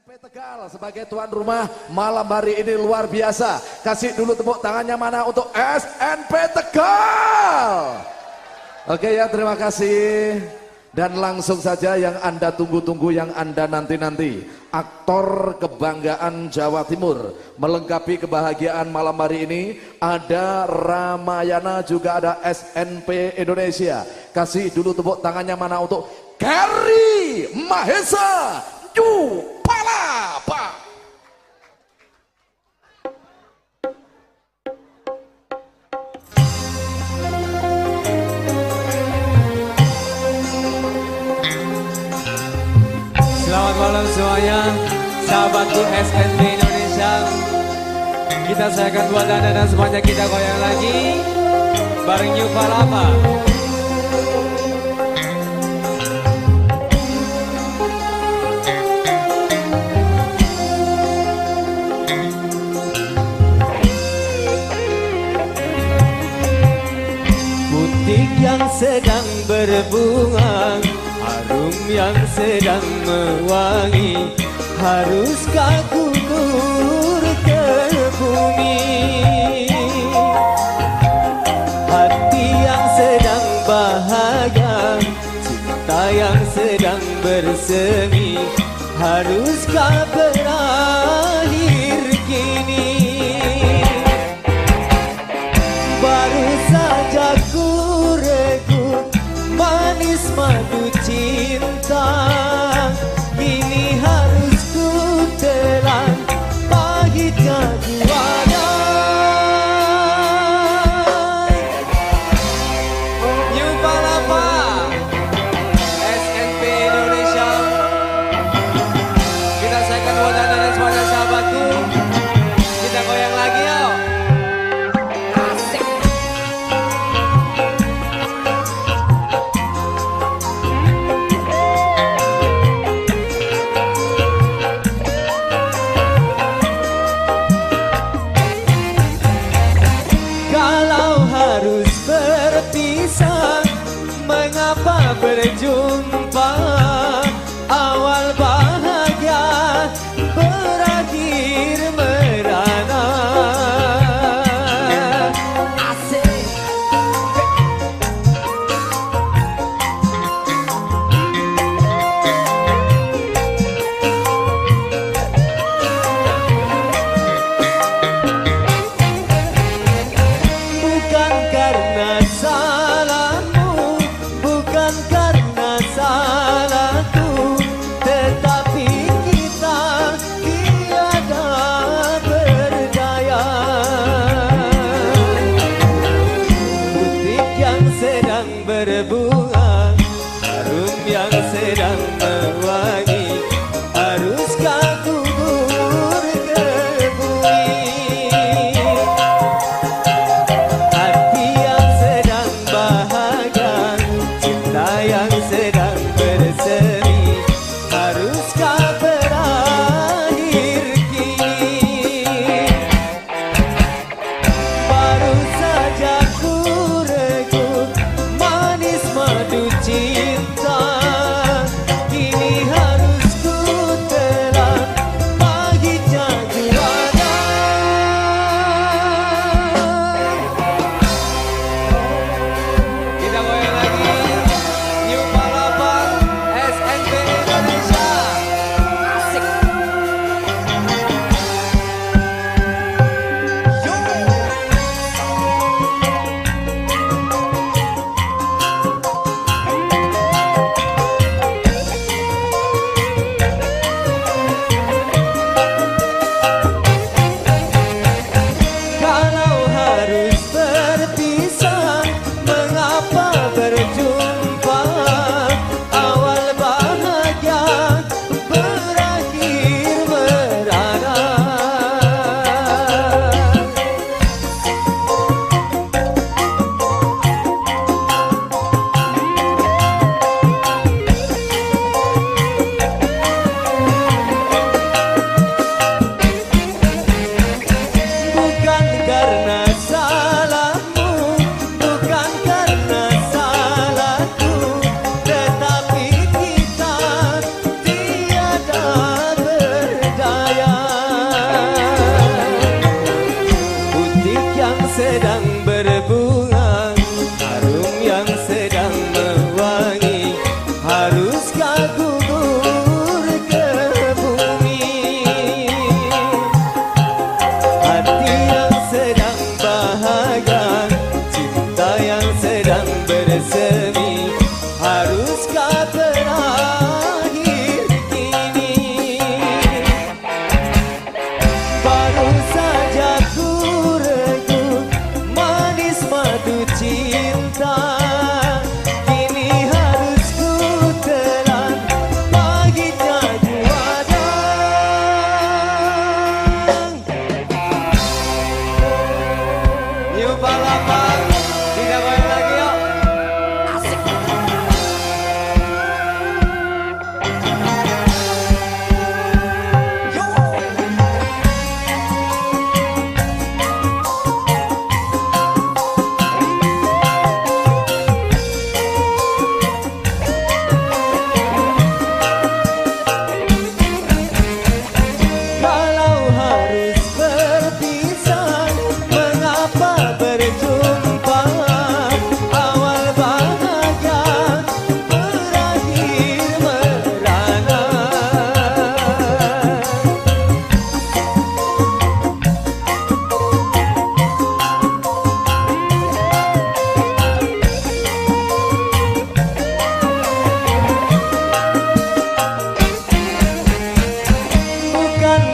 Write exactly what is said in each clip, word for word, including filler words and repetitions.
P Tegal sebagai tuan rumah malam hari ini luar biasa. Kasih dulu tepuk tangannya mana untuk S N P Tegal. Oke ya, terima kasih. Dan langsung saja yang Anda tunggu-tunggu, yang Anda nanti-nanti, aktor kebanggaan Jawa Timur, melengkapi kebahagiaan malam hari ini. Ada Ramayana, juga ada S N P Indonesia. Kasih dulu tepuk tangannya mana untuk Kerry Mahesa Yupalapa. Selamat malam semuanya, sahabatku S N P Indonesia. Kita sayangkan buat Anda dan semuanya, kita goyang lagi bareng Yupalapa. Butik yang sedang berbunga, harum yang sedang mewangi, haruskah gugur ke bumi? Hati yang sedang bahagia, cinta yang sedang bersemi, haruskah berakhir kini? Baru saja ku regu manis madu cinta, kini harus ku telan pahitnya duanya. Yupalapa, S N P Indonesia. Kita sayangkan buat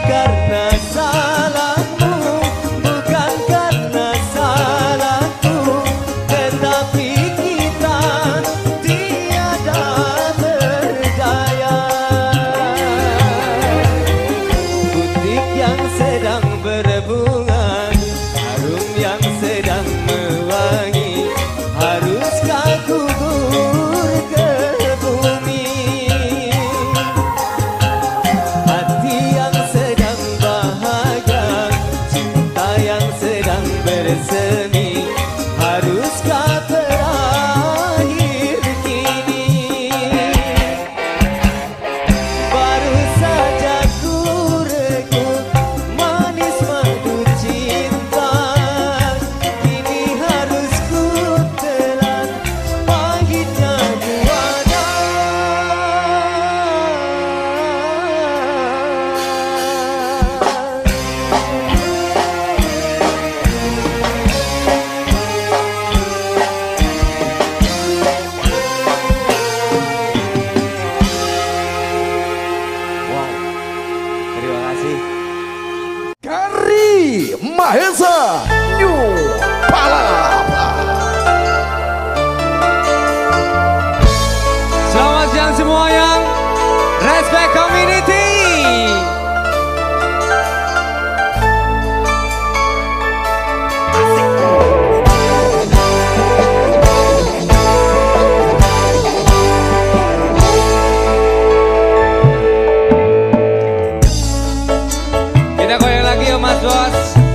karena salahmu, bukan karena salahku, tetapi kita tiada berdaya. Butik yang sedang berbunga, harum yang sedang mewangi, haruskah gugur ke bumi? Hati yang sedang bahagia, cinta yang sedang bersemi, haruskah berakhir kini? Baru saja ku reguk manis madu cinta, kini harus ku telan pahitnya buana. Wow, terima kasih. Kari Mahesa New Palapa. Selamat siang semuanya. Respect community. Kita goyang lagi yuk Mas Bos.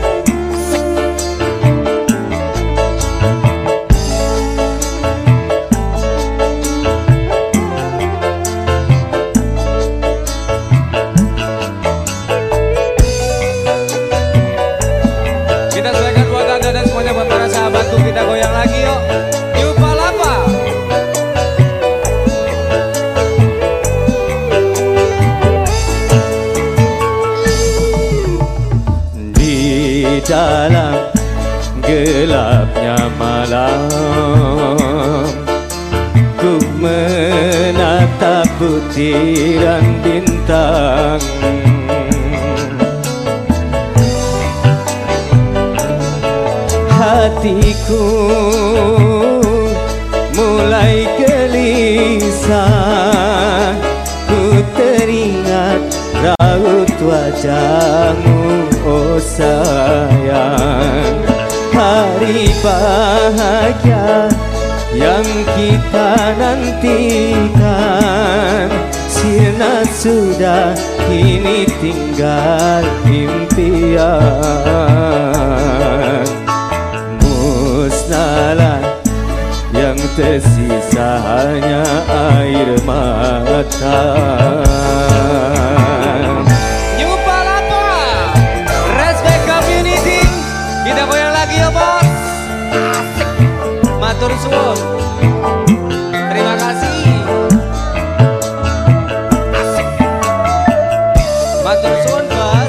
Kita sesuaikan buat Anda dan semuanya buat para sahabatku. Kita goyang lagi yuk. New Palapa. Di dalam gelapnya malam, ku menatap butiran bintang. Hatiku mulai gelisah, ku teringat raut wajahmu, oh sayang. Hari bahagia yang kita nantikan sirna sudah, kini tinggal impian. Musnahlah yang tersisa hanya air mata. New Palapa. Respect community. Kita goyang lagi ya bos. Asik. Matur suwun. Terima kasih. Asik. Matur suwun bos.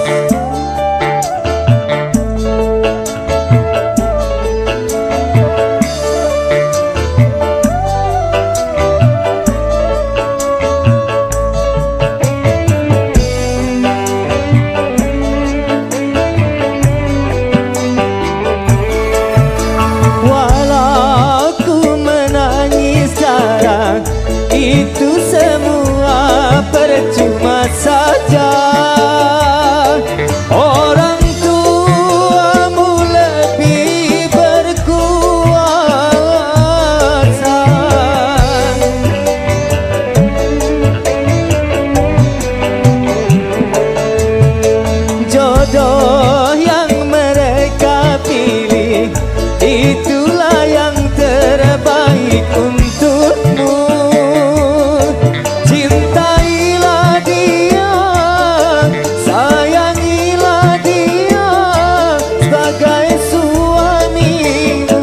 Walau ku menangis sekarang, itu semua percuma saja. Orang tuamu lebih berkuasa. Jodoh yang mereka pilih, itulah yang terbaik untukmu. Cintailah dia, sayangilah dia sebagai suamimu.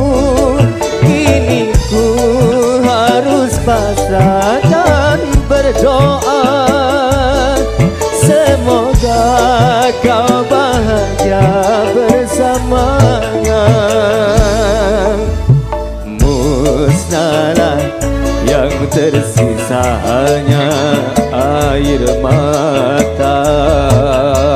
Kini ku harus pasrah dan berdoa, semoga kau bahagia bersamanya. Musnahlah yang tersisa hanya air mata.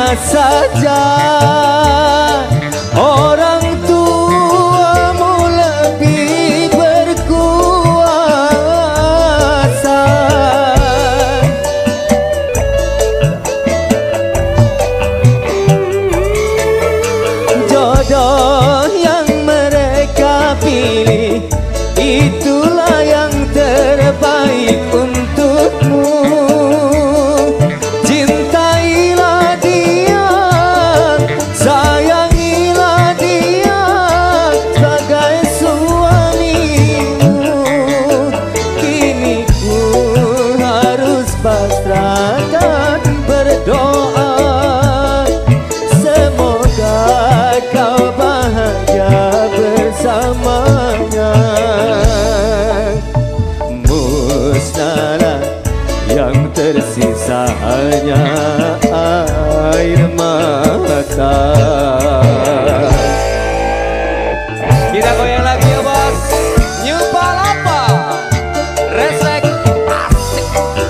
percuma saja. Orang tuamu lebih berkuasa. Jodoh yang mereka pilih itulah yang terbaik untukmu. Cintailah dia, sayangilah dia sebagai suamimu. Kini ku harus pasrah dan berdoa, semoga kau bahagia bersamanya. Musnahlah yang tersisa hanya air mata. Kita goyang lagi ya bos. New Palapa Resek asik.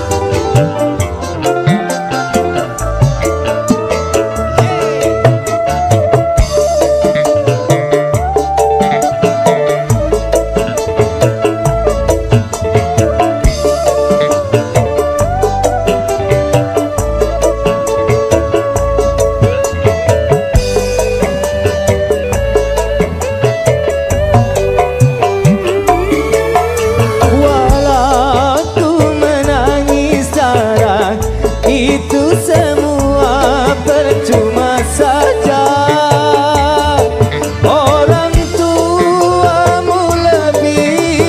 Walau ku menangis darah, itu semua percuma saja. Orang tuamu lebih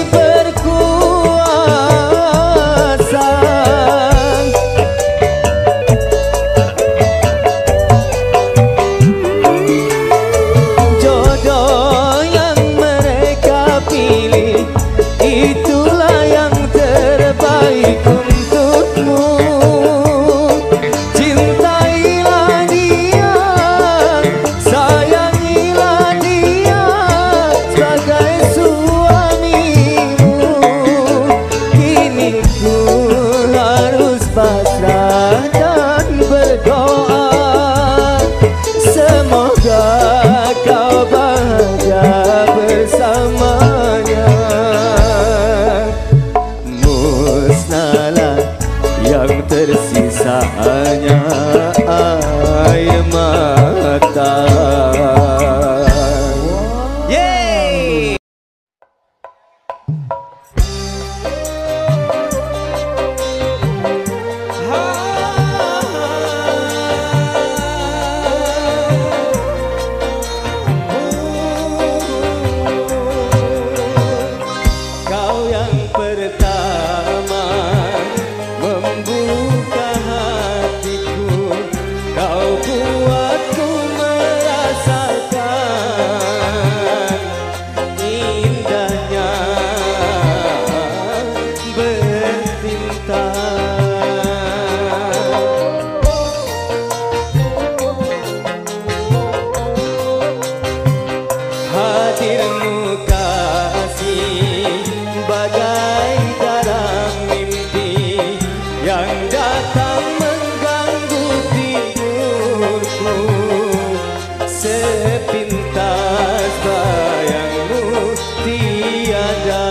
berkuasa. Jodoh yang mereka pilih itulah yang terbaik untukmu. Cintailah dia, sayangilah dia sebagai suamimu. Kini ku harus pasrah dan berdoa, semoga kau bahagia bersamanya. Musnahlah yang tersisa hanya air mata. Yeay. Kau yang pertama membuka hatiku, kau buatku merasakan indahnya bercinta. Hadirmu kasih bagai dalam mimpi yang datang mengganggu tidurku. Sepintas bayangmu tiada.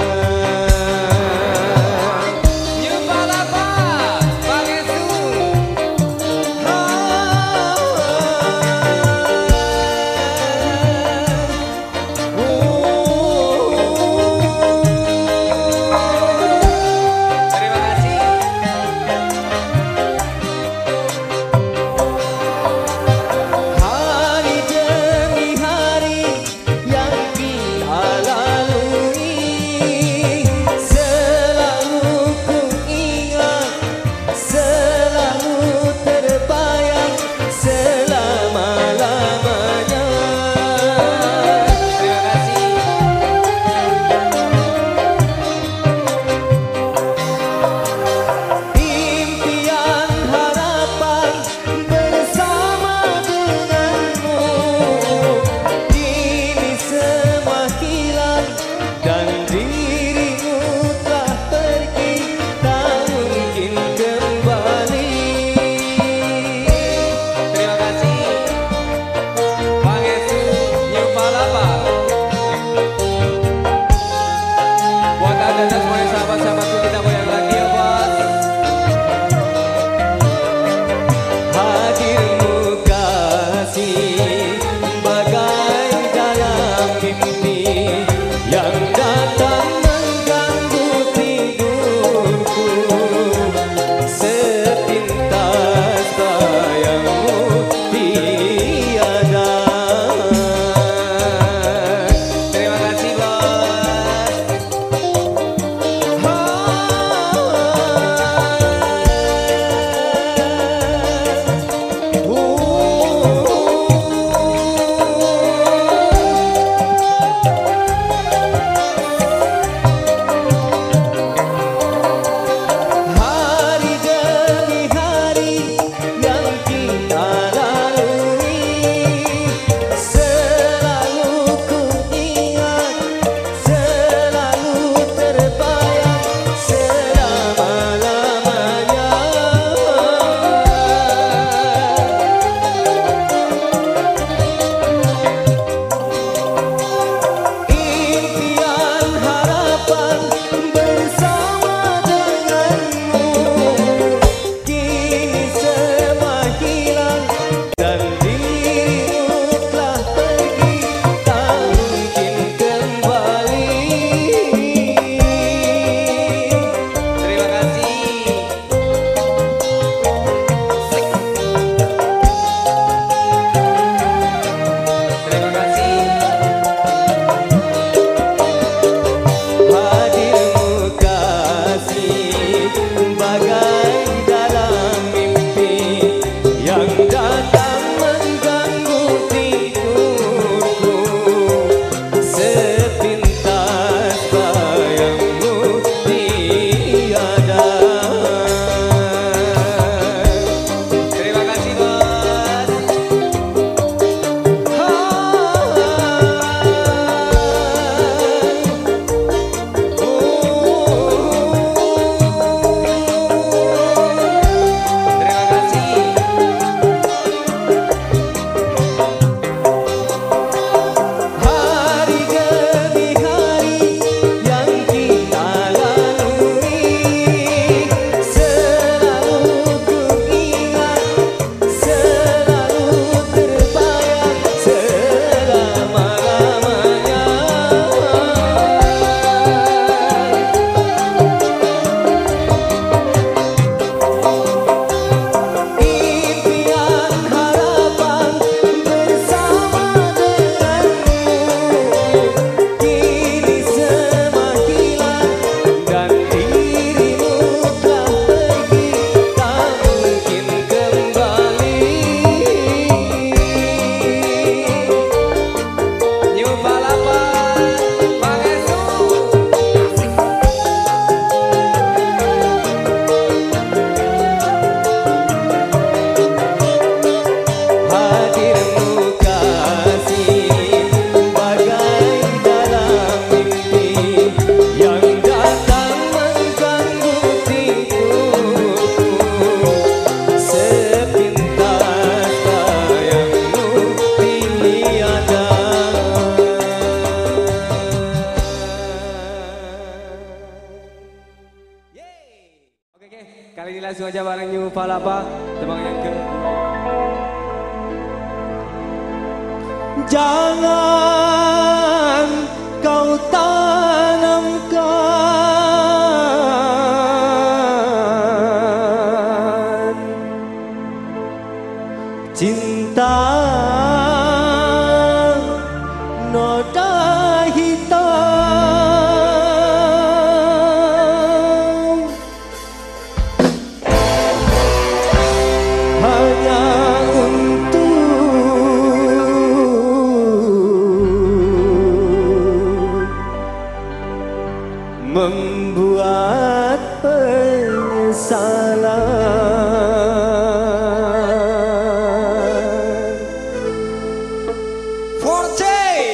New Palapa Pangestu. Terima kasih. Hari jangan kau tanamkan cinta noda hitam hanya membuat penyesalan. four J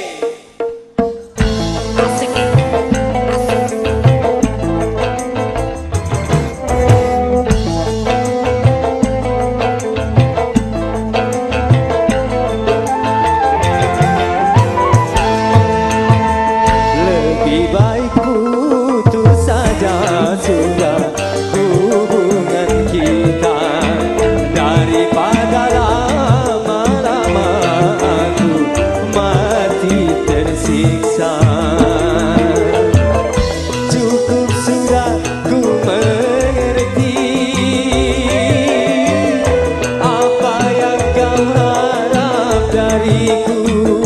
Asik, asik. Lebih baik putus saja sudah hubungan kita daripada lama-lama aku mati tersiksa. Cukup sudah ku mengerti apa yang kau harap dariku.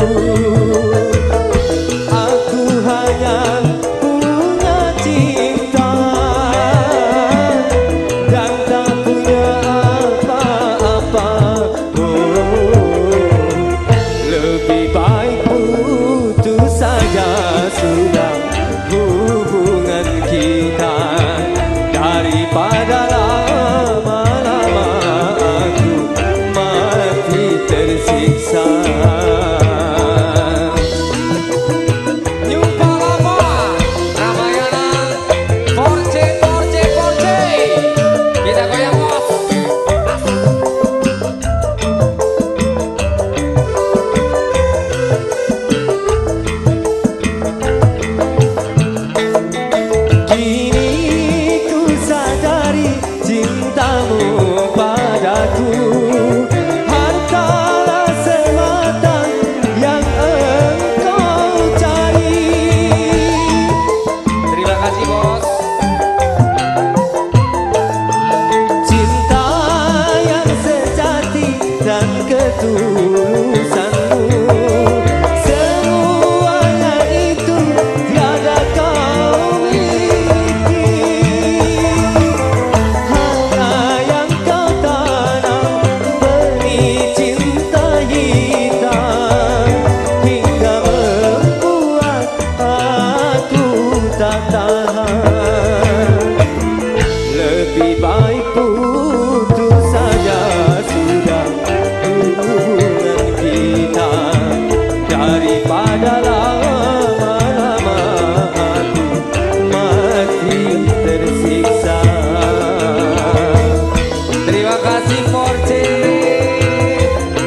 Aku hanya punya cinta dan tak punya apa-apa. Oh, lebih baik putus saja sudah hubungan kita daripada lama-lama aku mati tersiksa. New Palapa Ramayana four J four J four J kita goyang bos. Kini ku sadari cintamu padaku hanyalah semata yang engkau cari. Terima kasih bos. Cinta yang sejati dan ketulusanmu, semuanya itu tiada kau miliki. Hanya yang kau tanam benih cinta hitam hingga membuat aku tak tahan. Lebih baik putus saja sudah hubungan kita daripada lama-lama aku mati tersiksa. Terima kasih four J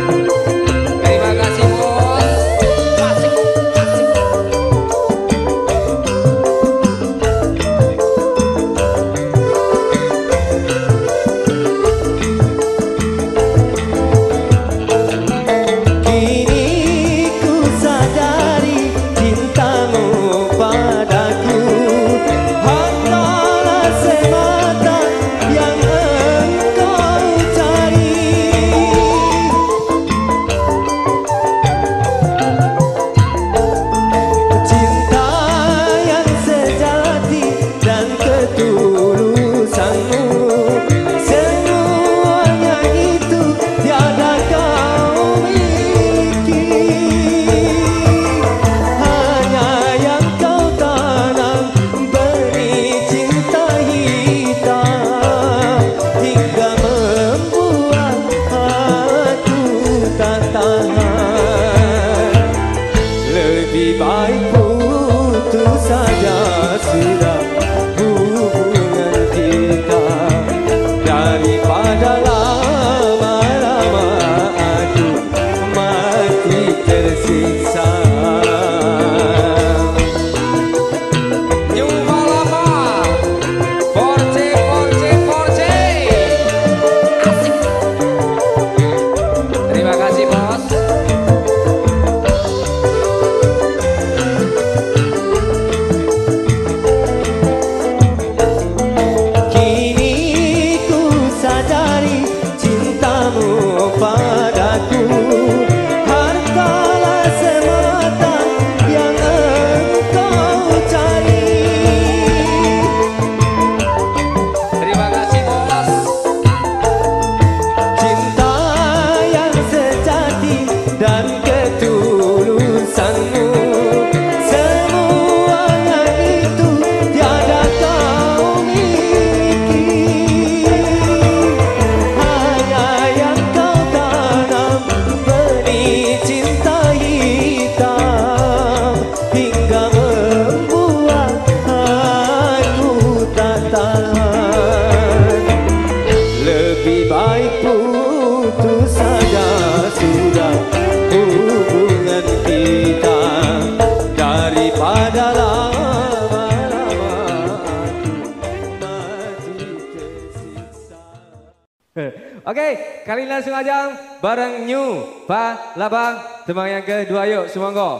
kali langsung aja bareng New Palapa. Tembang yang kedua yuk, semoga.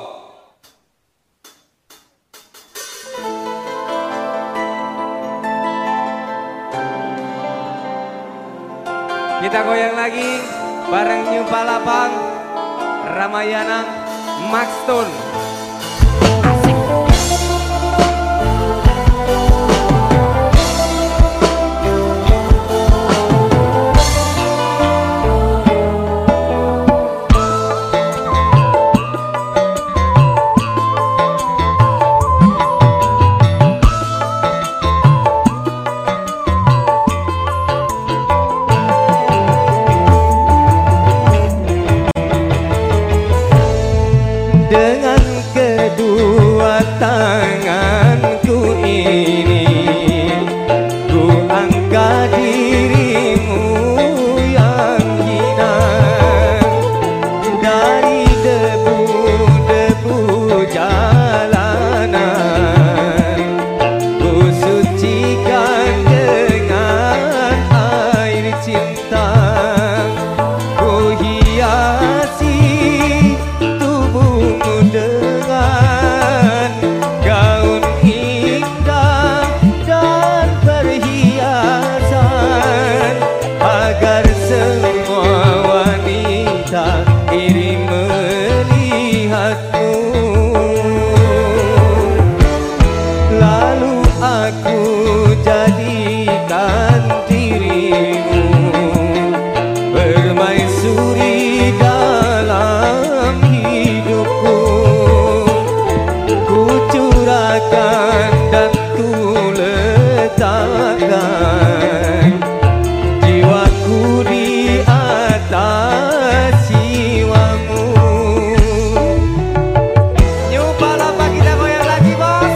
Kita goyang lagi bareng New Palapa, Ramayana, Maxton. Dengan kedua tanganku ini ku angkat dirimu yang hina dari debu-debu jalanan, ku sucikan dengan air cinta, ku hiasi dengan gaun indah dan perhiasan agar semua wanita iri melihatmu. Lalu aku jadikan dirimu permaisuri dalam hidupku, ku curahkan dan ku letakkan jiwaku di atas jiwamu. New Palapa kita goyang lagi bos.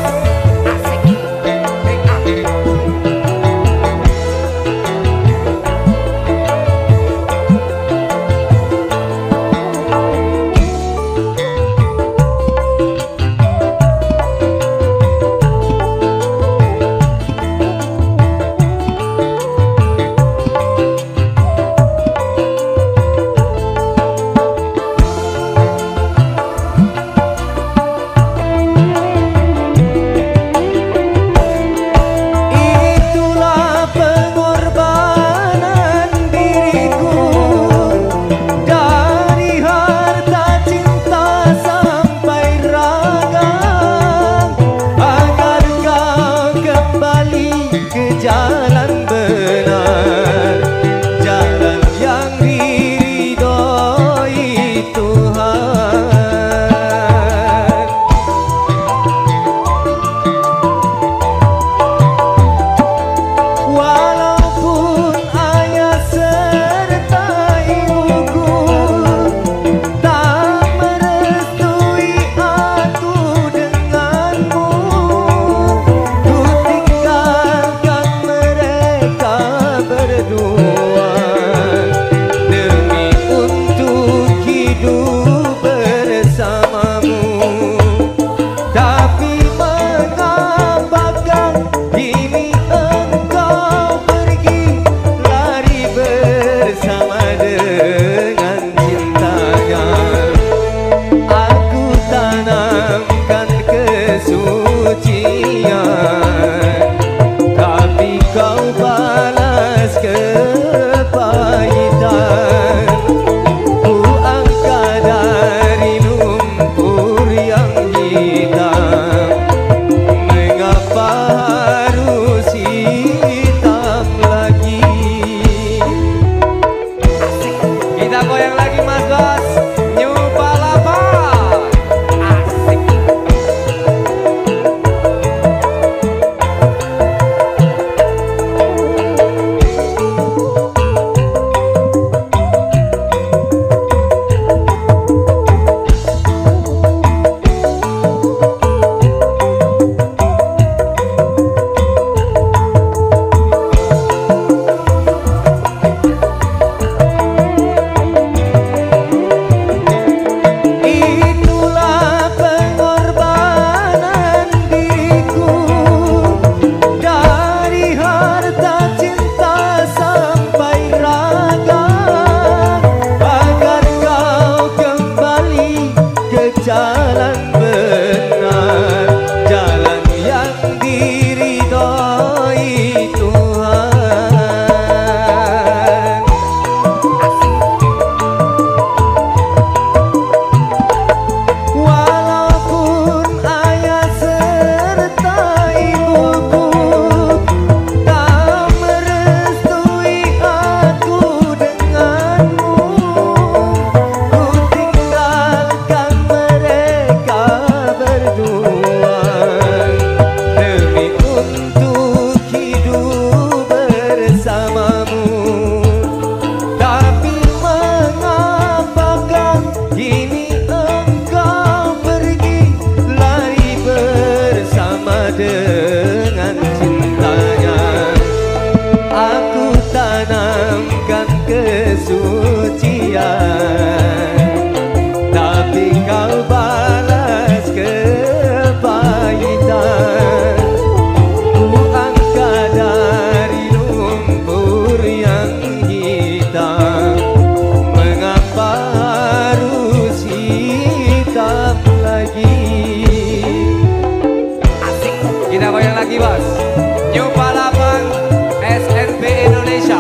lagi bos. New Palembang S N B Indonesia.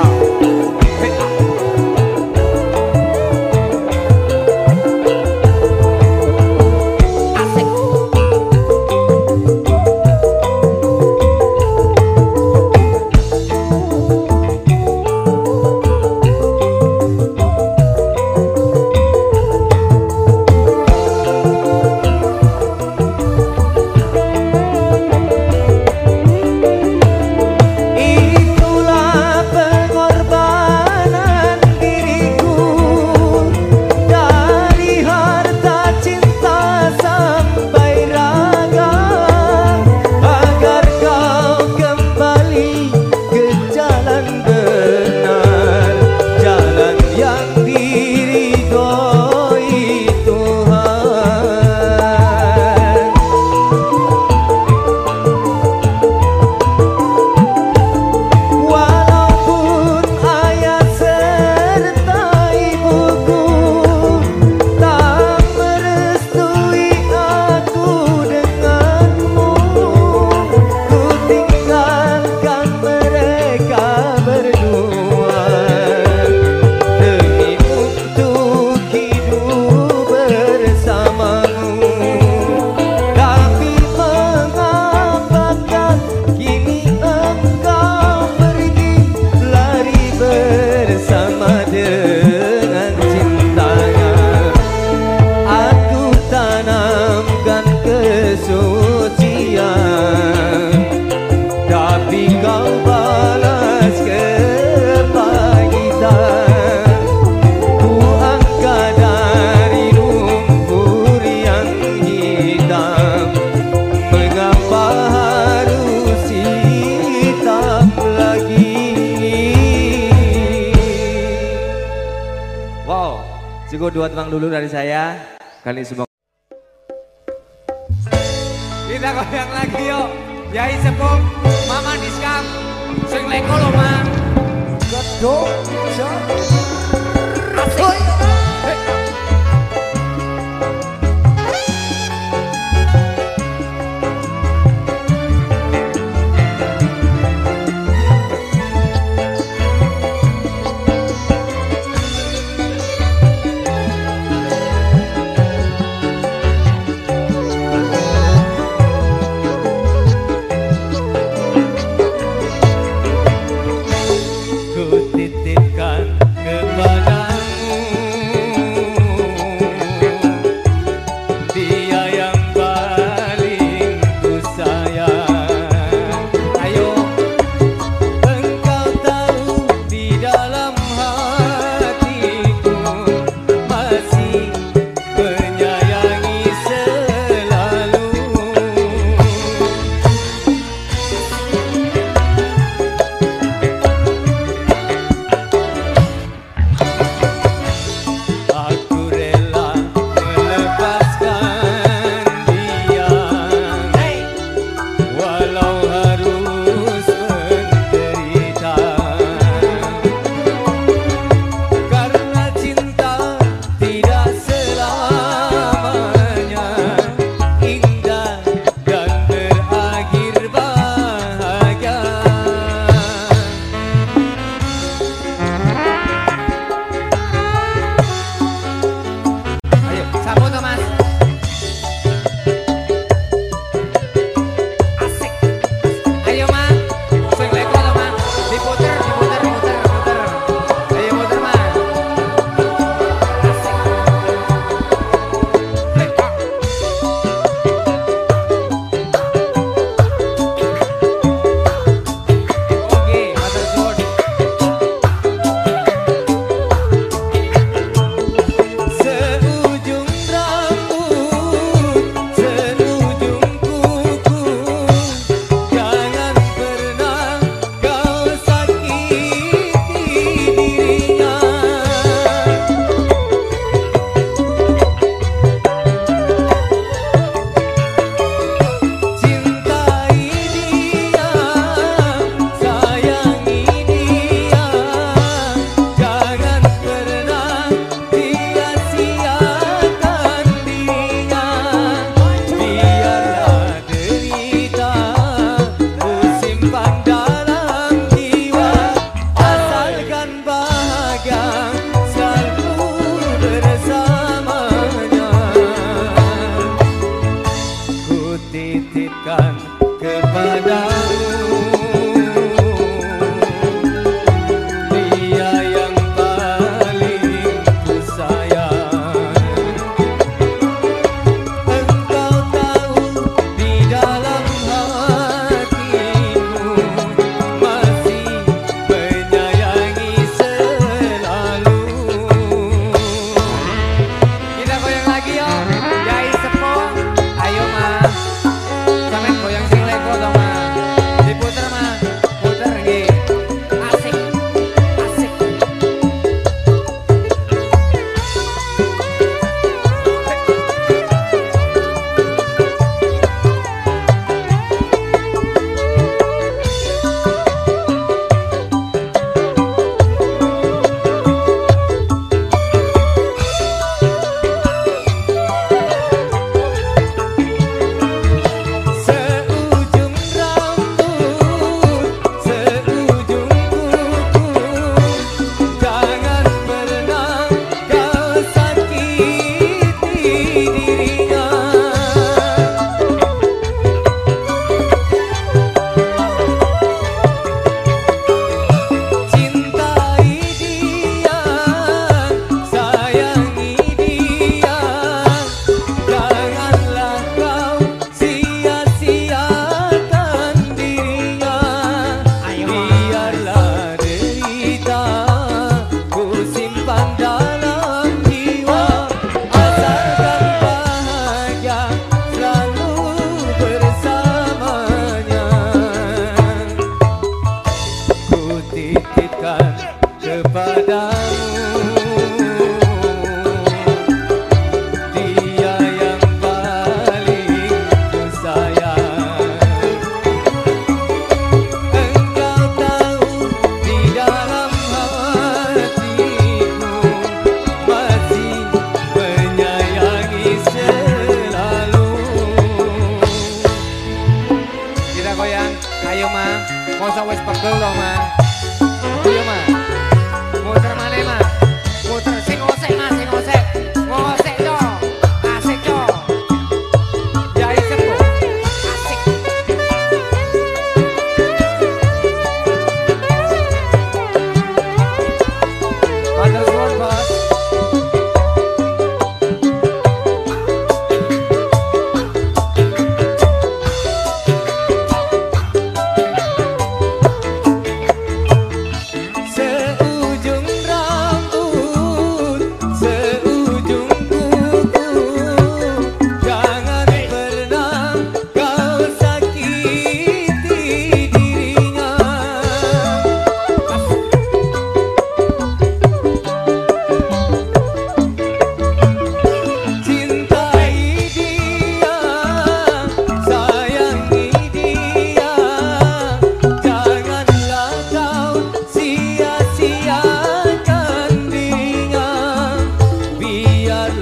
Asik. Itulah pengorbanan diriku, dari harta cinta sampai raga, agar kau kembali ke jalan benar, jalan yang diridhoi Tuhan. Walaupun ayah serta ibuku tak merestui aku denganmu, ku tinggalkan mereka berdua demi untuk hidup bersamamu. Tapi mengapakah kini engkau pergi, lari bersama dengan cintanya? Aku tanamkan kesucian, tapi kau balas kepahitan. Ku angkat dari lumpur yang hitam, mengapa harus hitam lagi? Wow, cukup dua temang dulu dari saya. Kali semua. Kita goyang lagi yuk. Yai Sepuh, Mama Diskam, sing leko lo mang. Gedung Jati. Asik. Ku titipkan kepadamu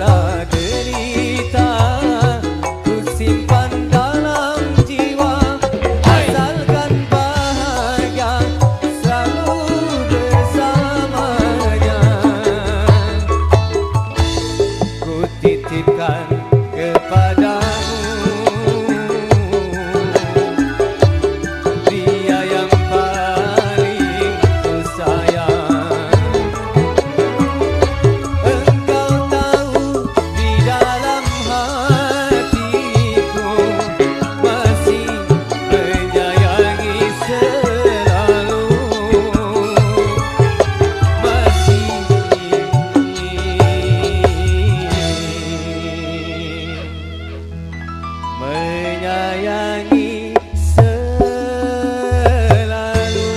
segala derita ku simpan dalam jiwa, asalkan bahagia selalu bersamanya. Ku titipkan kepadamu dia yang paling ku sayang. Engkau tahu di dalam hatiku masih menyayangi selalu, masih menyayangi selalu.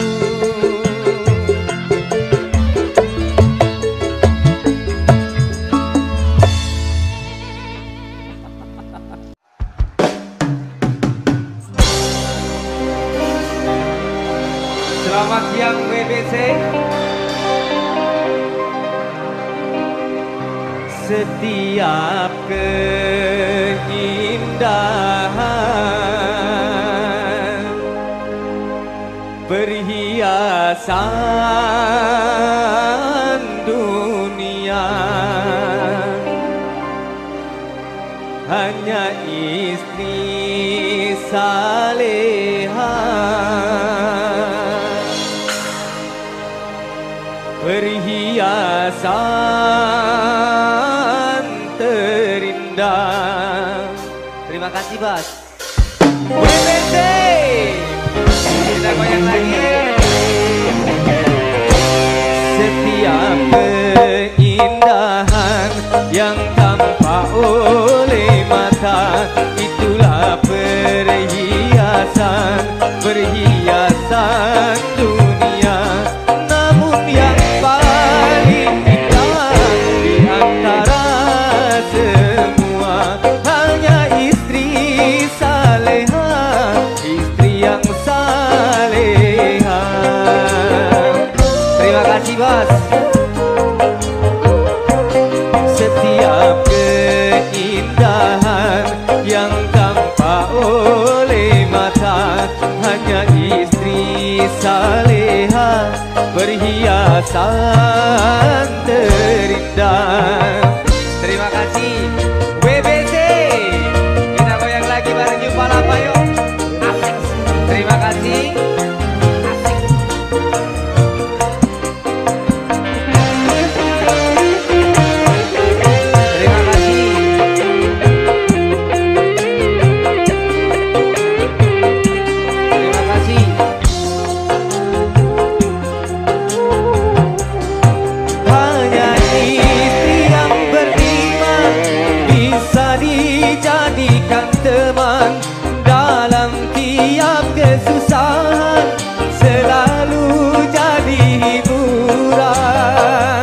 Selamat siang W B C. Setiap keindahan perhiasan dunia hanya istri saleha, perhiasan terindah. Terima kasih Bas. W B C. Kita goyang lagi. Setiap keindahan yang tampak oleh mata itulah perhiasan, perhiasan dunia. Namun yang paling indah di antara semua hanya istri saleha, istri yang saleha. Terima kasih Bas. Setiap keindahan yang tampak oleh mata hanya istri saleha, perhiasan terindah. Terima kasih W B C. Kita goyang lagi bareng New Palapa yuk. Terima kasih. Terima kasih. Terima kasih. Hanya istri yang beriman bisa dijadikan teman dalam tiap kesusahan, selalu jadi hiburan.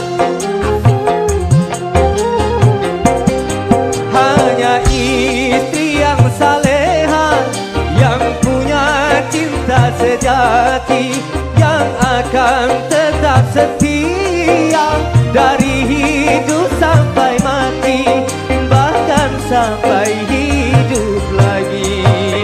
Hanya istri yang saleha yang punya cinta sejati yang akan tetap setia dari hidup sampai mati, bahkan sampai hidup lagi.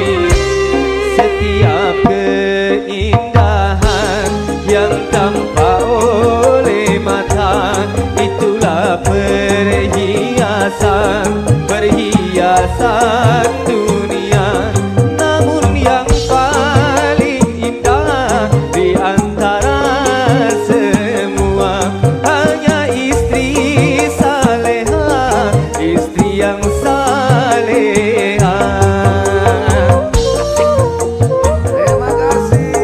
Setiap keindahan yang tampak oleh mata itulah perhiasan, perhiasan dunia. Namun yang paling indah di antara semua hanya istri saleha, istri yang saleha. Terima kasih.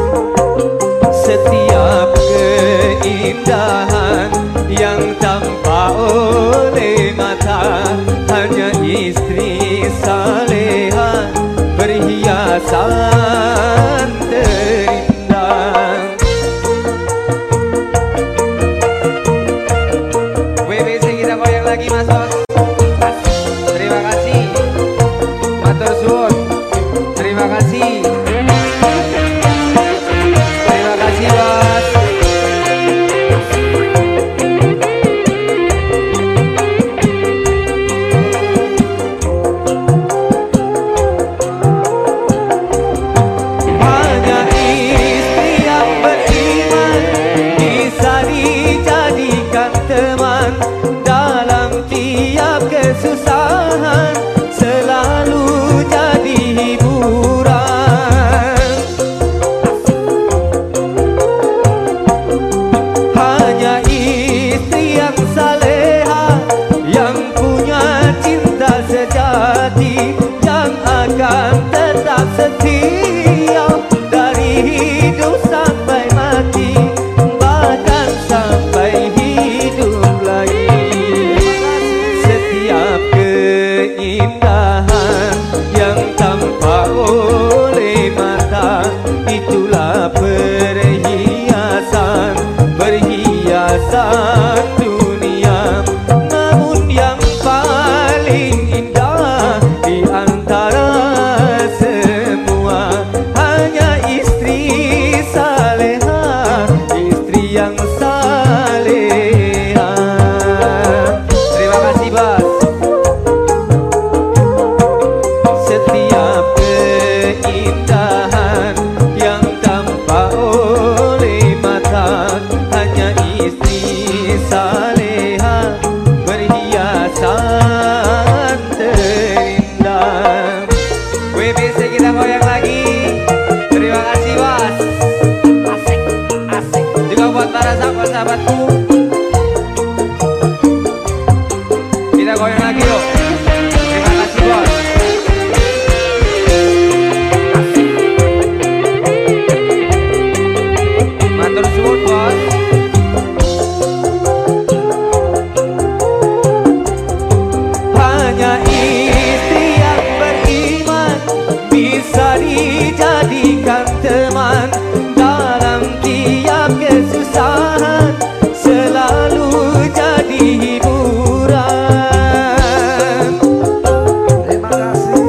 Setiap keindahan yang tampak oleh mata hanya istri saleha, perhiasan terindah. W B C kita goyang lagi Mas Bos. Terima kasih. Matur suwun. Terima kasih. Terima kasih Bos. kesusahan selalu jadi hiburan. Hanya istri yang saleha, yang punya cinta sejati, yang akan tetap setia dari hidup sampai mati, bahkan sampai hidup lagi. Setiap keindahan yang tampak oleh mata, itulah perhiasan, perhiasan dunia. Namun yang paling indah di antara semua hanya istri saleha, istri yang saleha. Terima kasih, Bas. Setiap keindahan yang tampak oleh mata, hanya istri saleha, perhiasan terindah. W B C kita goyang lagi. Terima kasih, Bas. Asik, asik. Juga buat para sahabat-sahabatku, kita goyang lagi yuk. Terima kasih, Bos. Matur suwun, Bos. Hanya istri yang beriman bisa dijadikan teman dalam tiap kesusahan, selalu jadi hiburan. Terima kasih.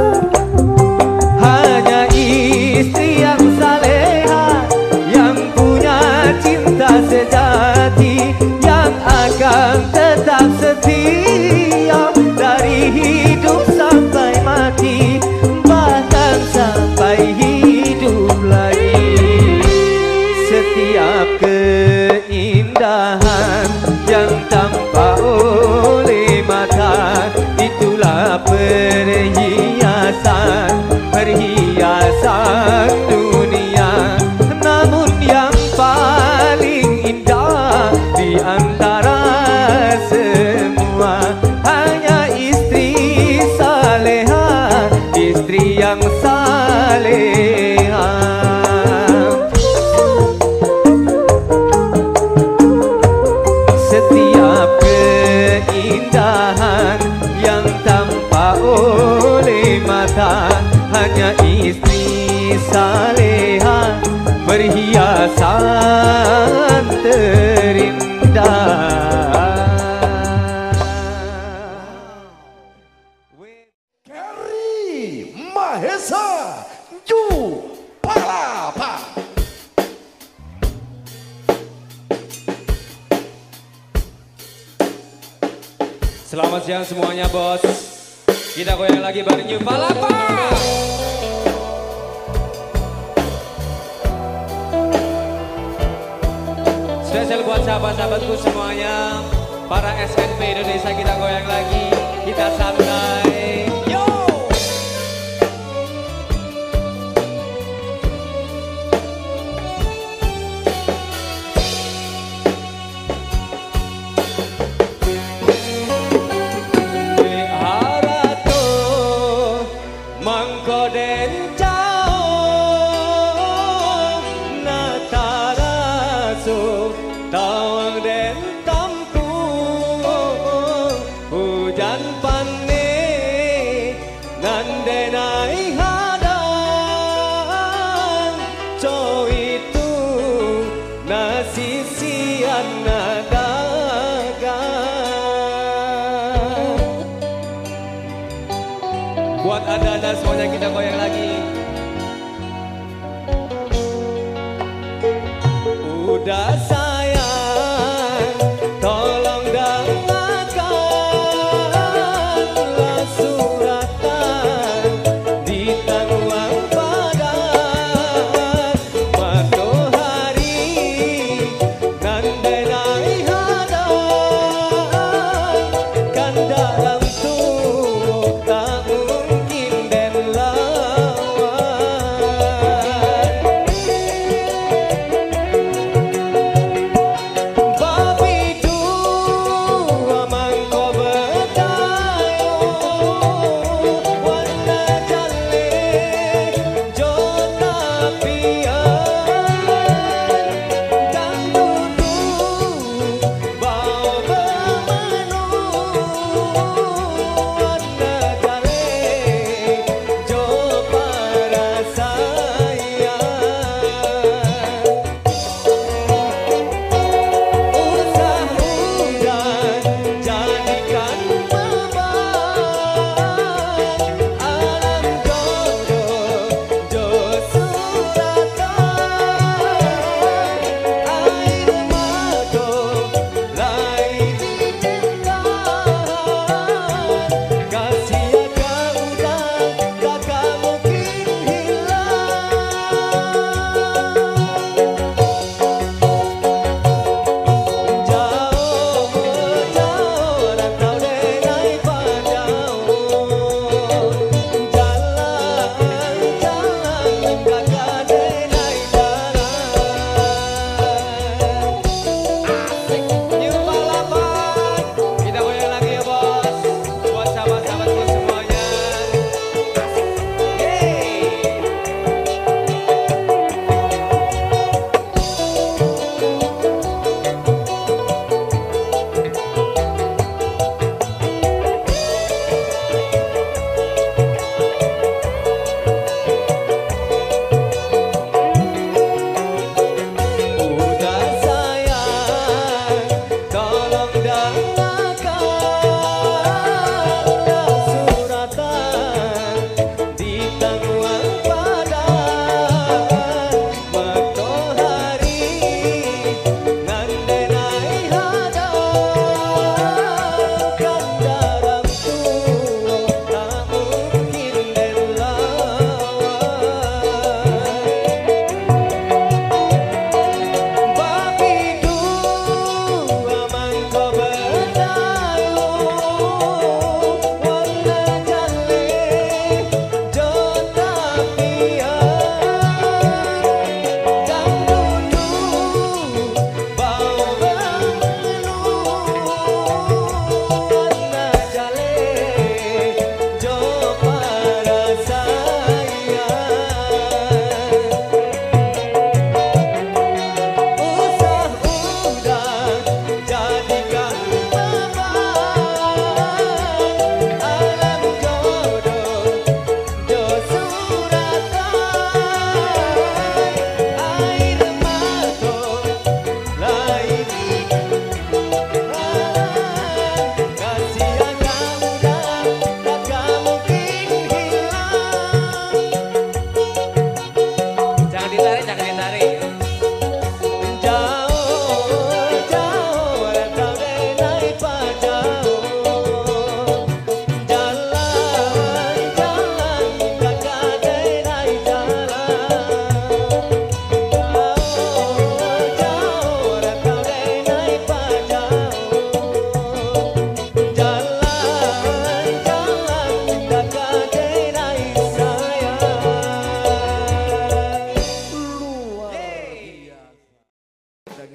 Hanya istri yang saleha, yang punya cinta sejati, yang akan tetap setia dari hidup sampai mati, bahkan sampai hidup lagi. Setiap keindahan yang tampak oleh mata, itulah perhiasan, perhiasan dunia. Namun yang paling indah di antara semua hanya istri saleha, istri yang saleha. Setiap keindahan yang tampak oleh mata, hanya istri saleha, perhiasan terindah. Kerry Mahesa Ju Palapa. Selamat siang semuanya, Bos. Kita goyang lagi bareng New Palapa. Spesial buat sahabat-sahabatku semuanya, para S N P Indonesia, kita goyang lagi, kita santai. Yo! Harato mangkoden cao nataraso tawang den tamku hujan pane nandenai hadang co itu nasisian nadagang. Buat anda dan semuanya kita goyang lagi. Udah sayang, tolong dengarkanlah suratan di tanguang padan matahari nandenai hadang kan dalam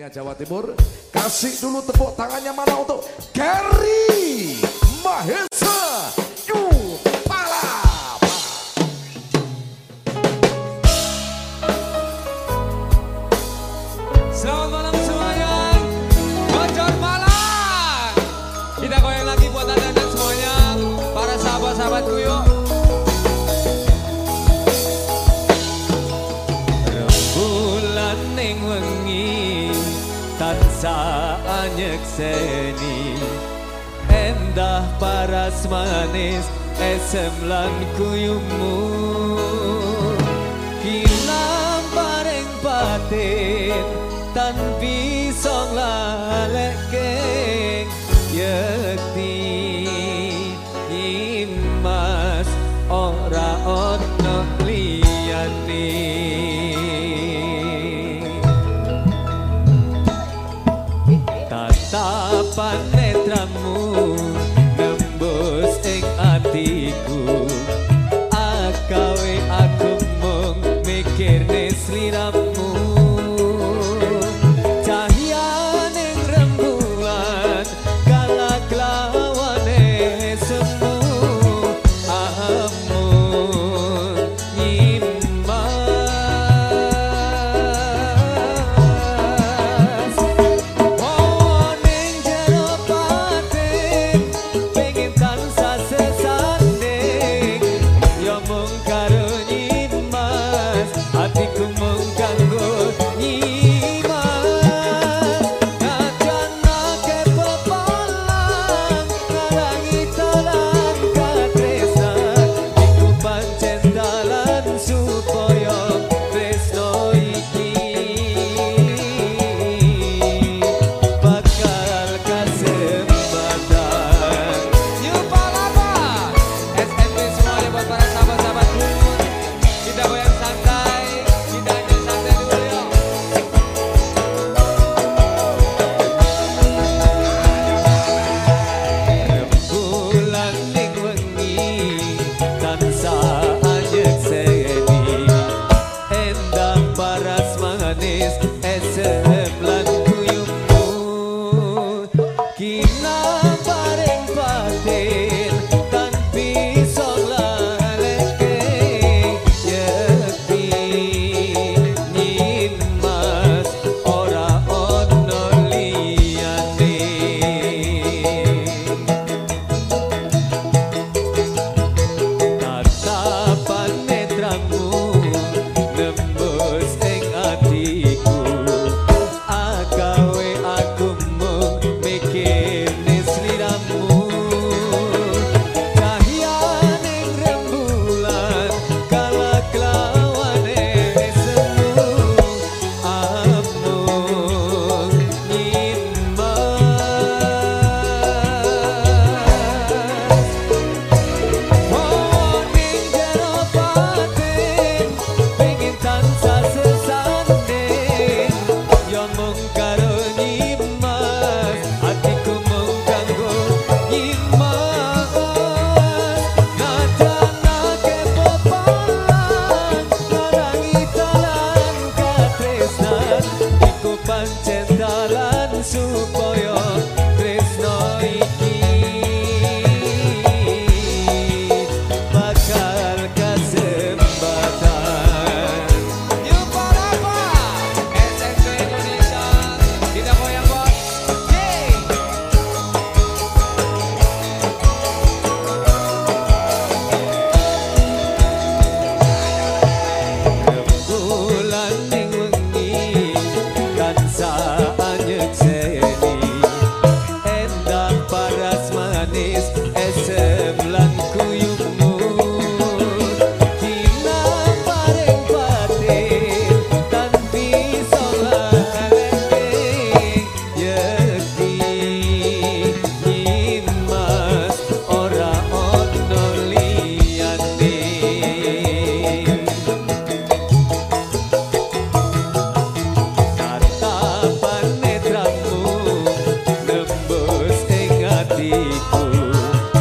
Purbalingga Jawa Timur. Kasih dulu tepuk tangannya mana untuk Gary Mahesa Yupala. Selamat malam semuanya, Bocor Malang. Kita goyang lagi buat anda dan semuanya, para sahabat-sahabatku yuk. Rembulan ning wengi tansah nyekseni, endah paras manis esem lan kuyumu. Kilang paring batin tan bisa nglaleke yekti imas ora ono liyane. Tatapan netramu nembus ing atiku, akawe aku mung mikirne sliramu. Hatiku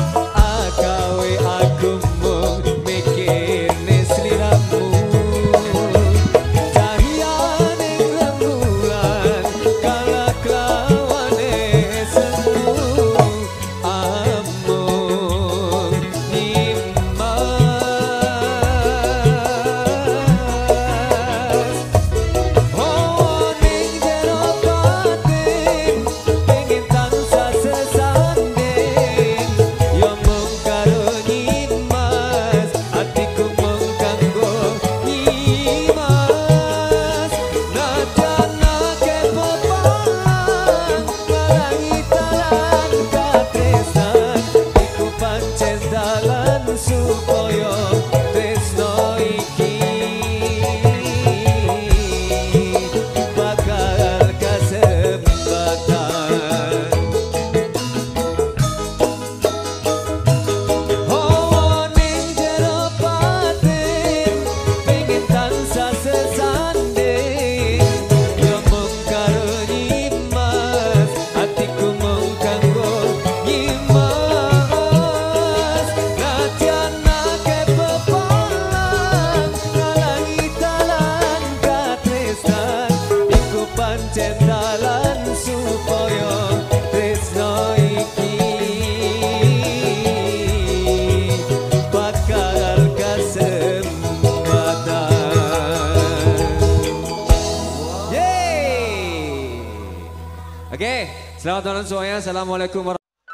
Selamat malam semuanya. Assalamualaikum warahmatullahi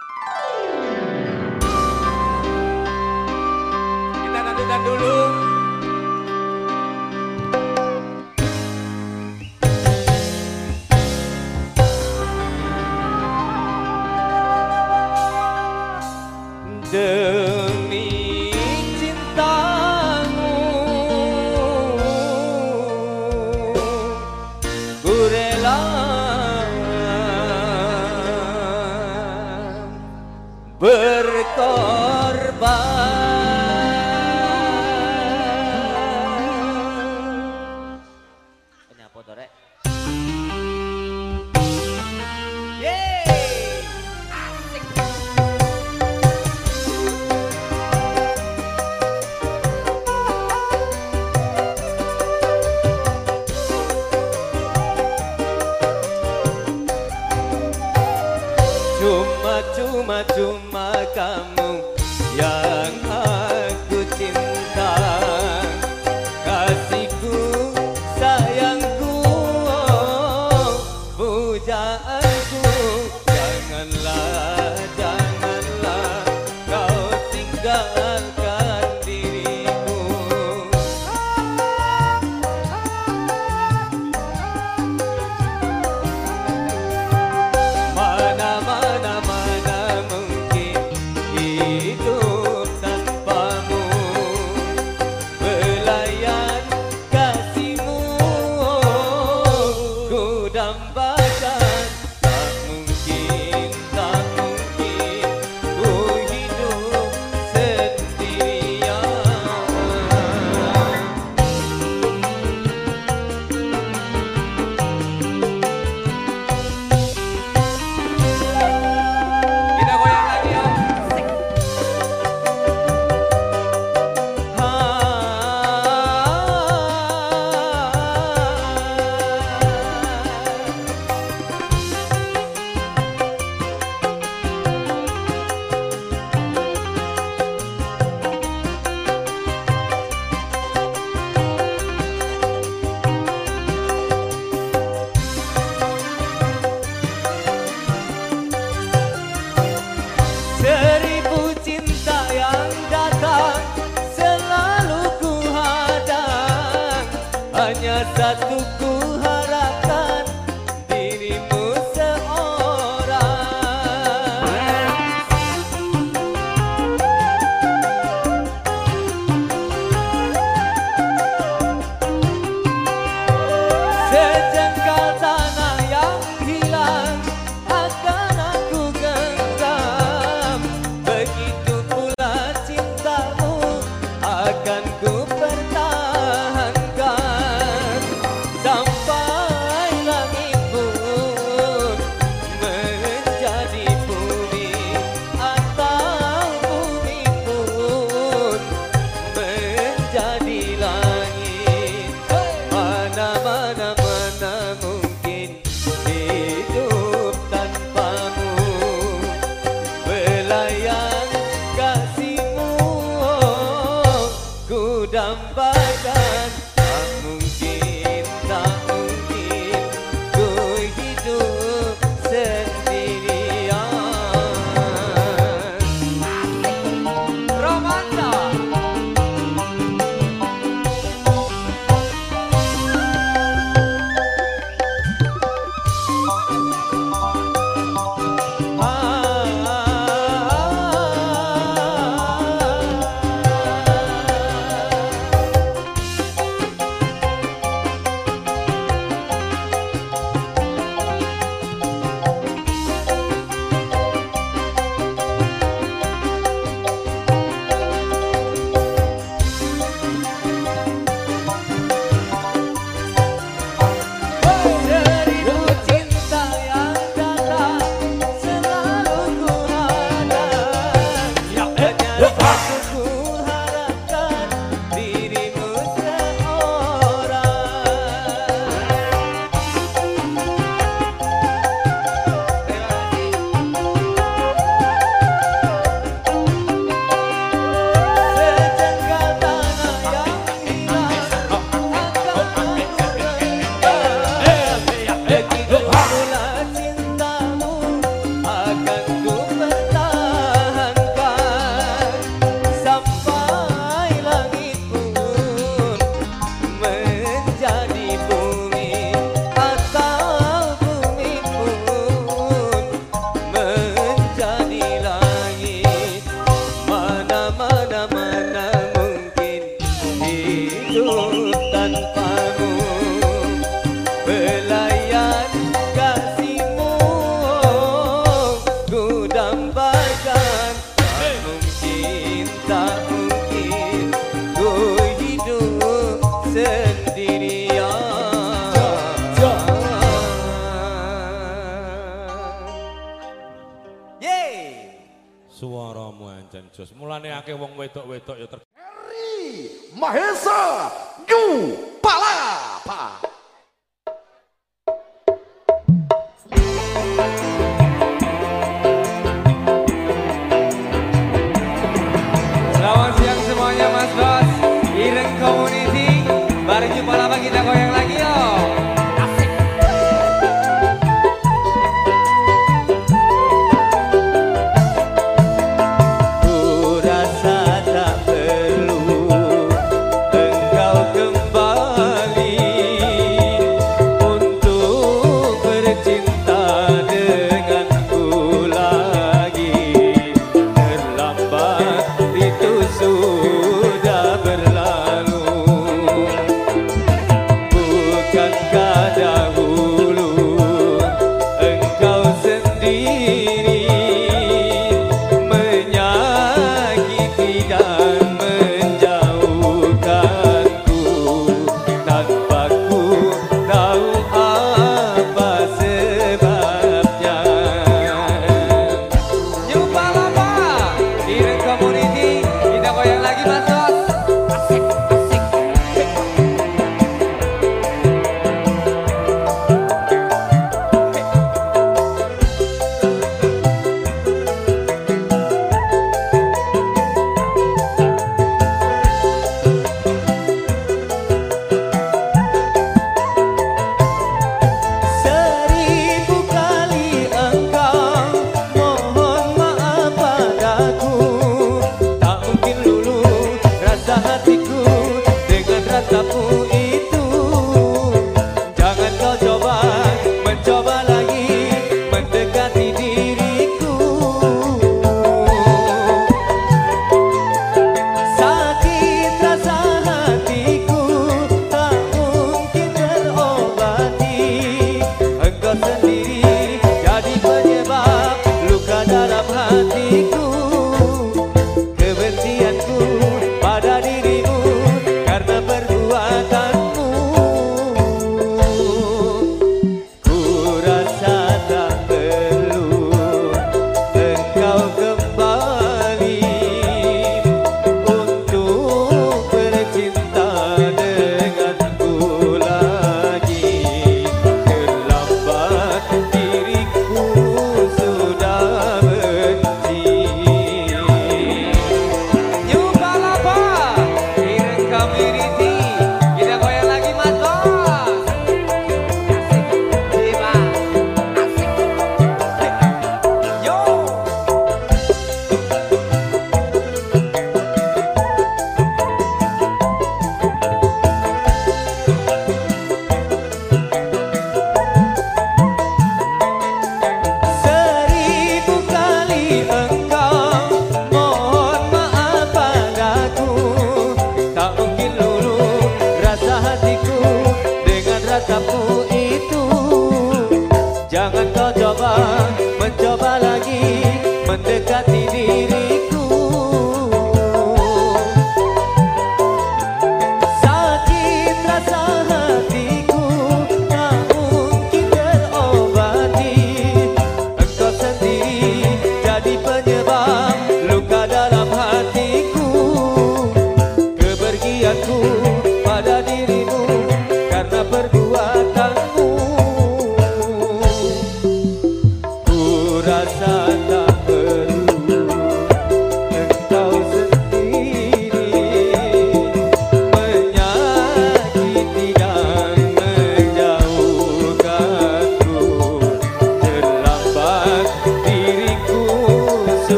wabarakatuh. Kita nantikan dulu. Demi cintamu ku rela berkorban. Ini apa tuh, Rek? Cuma, cuma kamu yang aku cinta, kasihku, sayangku, pujaanku. Janganlah, janganlah kau tinggalkan diriku. Mana, mana, mana mungkin hidup tanpamu, belayan kasihmu ku dambakan. Tak mungkin, tak mungkin ku hidup sendirian. Kita goyang lagi ya. Seribu cinta yang datang selalu ku hadang, hanya satu ku harapkan, dirimu seorang. Sejengkal tanah yang hilang akan aku genggam, begitu pula cintamu akan ku pertahankan. Sampai langit pun menjadi bumi, atau bumi pun menjadi langit. Mana, mana, mana mungkin hidup tanpamu, belayan kasihmu ku dambakan. Tak mungkin, tak mungkin ku hidup sendirian. Romansa. Awamu ancen jos. Mulane akeh wong wedok-wedok ya ter Heri Mahesa Yu Palapa. Selamat siang semuanya Mas Bos. Ireng Community. Bareng Yu Palapa kita goyang lagi yo. Kembali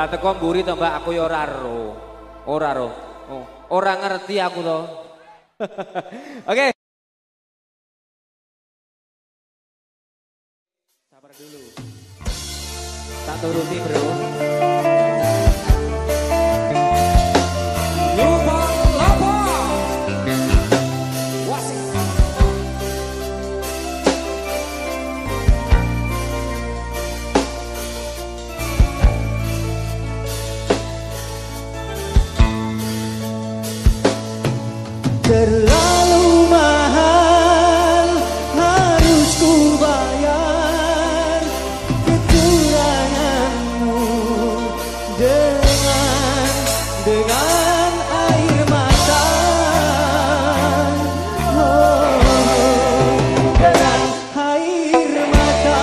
Lah teko mburi to Mbak, aku ya ora ero. Ora ero. Oh, ora ngerti aku to. Oke. Sabar dulu. Tak turuti, Bro. Terlalu mahal harus ku bayar kecuranganmu dengan dengan air mata, oh, dengan air mata.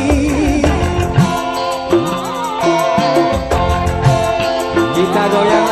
Kita goyang